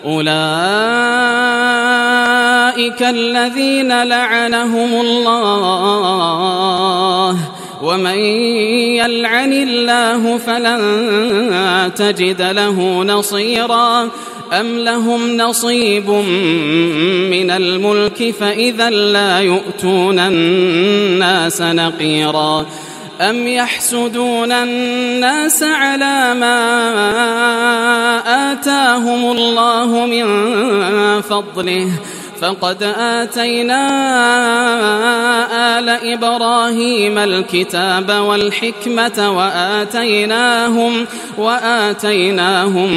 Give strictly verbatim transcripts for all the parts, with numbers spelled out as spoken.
أولئك الذين لعنهم الله ومن يلعن الله فلن تجد له نصيرا أم لهم نصيب من الملك فإذا لا يؤتون الناس نقيرا أم يحسدون الناس على ما آتاهم الله من فضله فقد آتينا آل إبراهيم الكتاب والحكمة وآتيناهم, وآتيناهم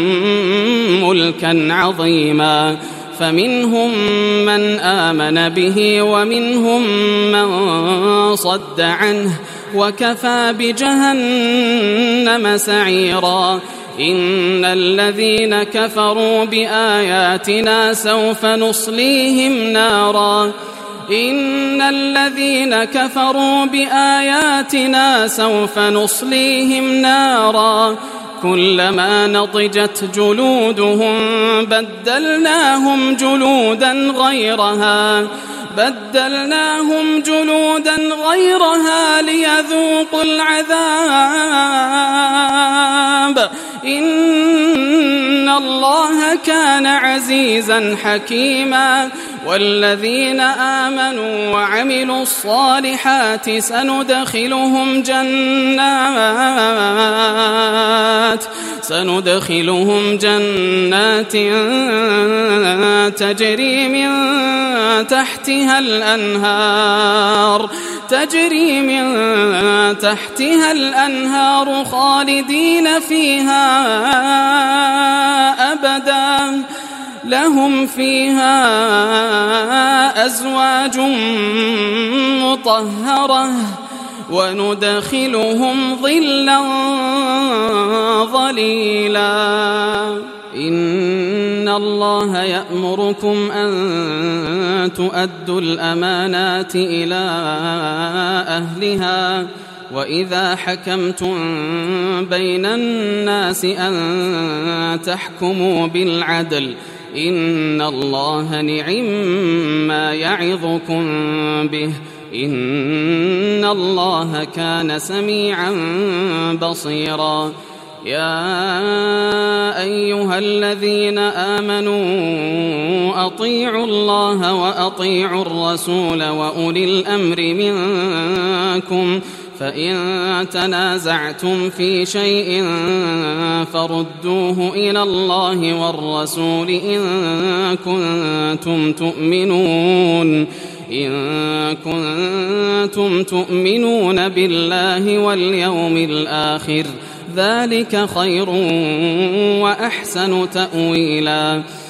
ملكا عظيما فمنهم من آمن به ومنهم من صد عنه وكفى بجهنم سعيرا إن الذين كفروا بآياتنا سوف نصليهم نارا إن الذين كفروا بآياتنا سوف نصليهم نارا كلما نضجت جلودهم بدلناهم جلودا غيرها بدلناهم جلودا غيرها ليذوقوا العذاب إن الله كان عزيزا حكيما والذين آمنوا وعملوا الصالحات سندخلهم جنات سندخلهم جنات تجري من تحتها الأنهار تجري من تحتها الأنهار خالدين فيها أبدا لهم فيها أزواج مطهرة وندخلهم ظلا ظليلا إن الله يأمركم أن تؤدوا الأمانات إلى أهلها وإذا حكمتم بين الناس أن تحكموا بالعدل إن الله نعم ما يعظكم به إن الله كان سميعا بصيرا يا أيها الذين آمنوا أطيعوا الله وأطيعوا الرسول وأولي الأمر منكم فإن تنازعتم في شيء فردوه إلى الله والرسول إن كنتم تؤمنون إن كنتم تؤمنون بالله واليوم الآخر ذلك خير وأحسن تأويلا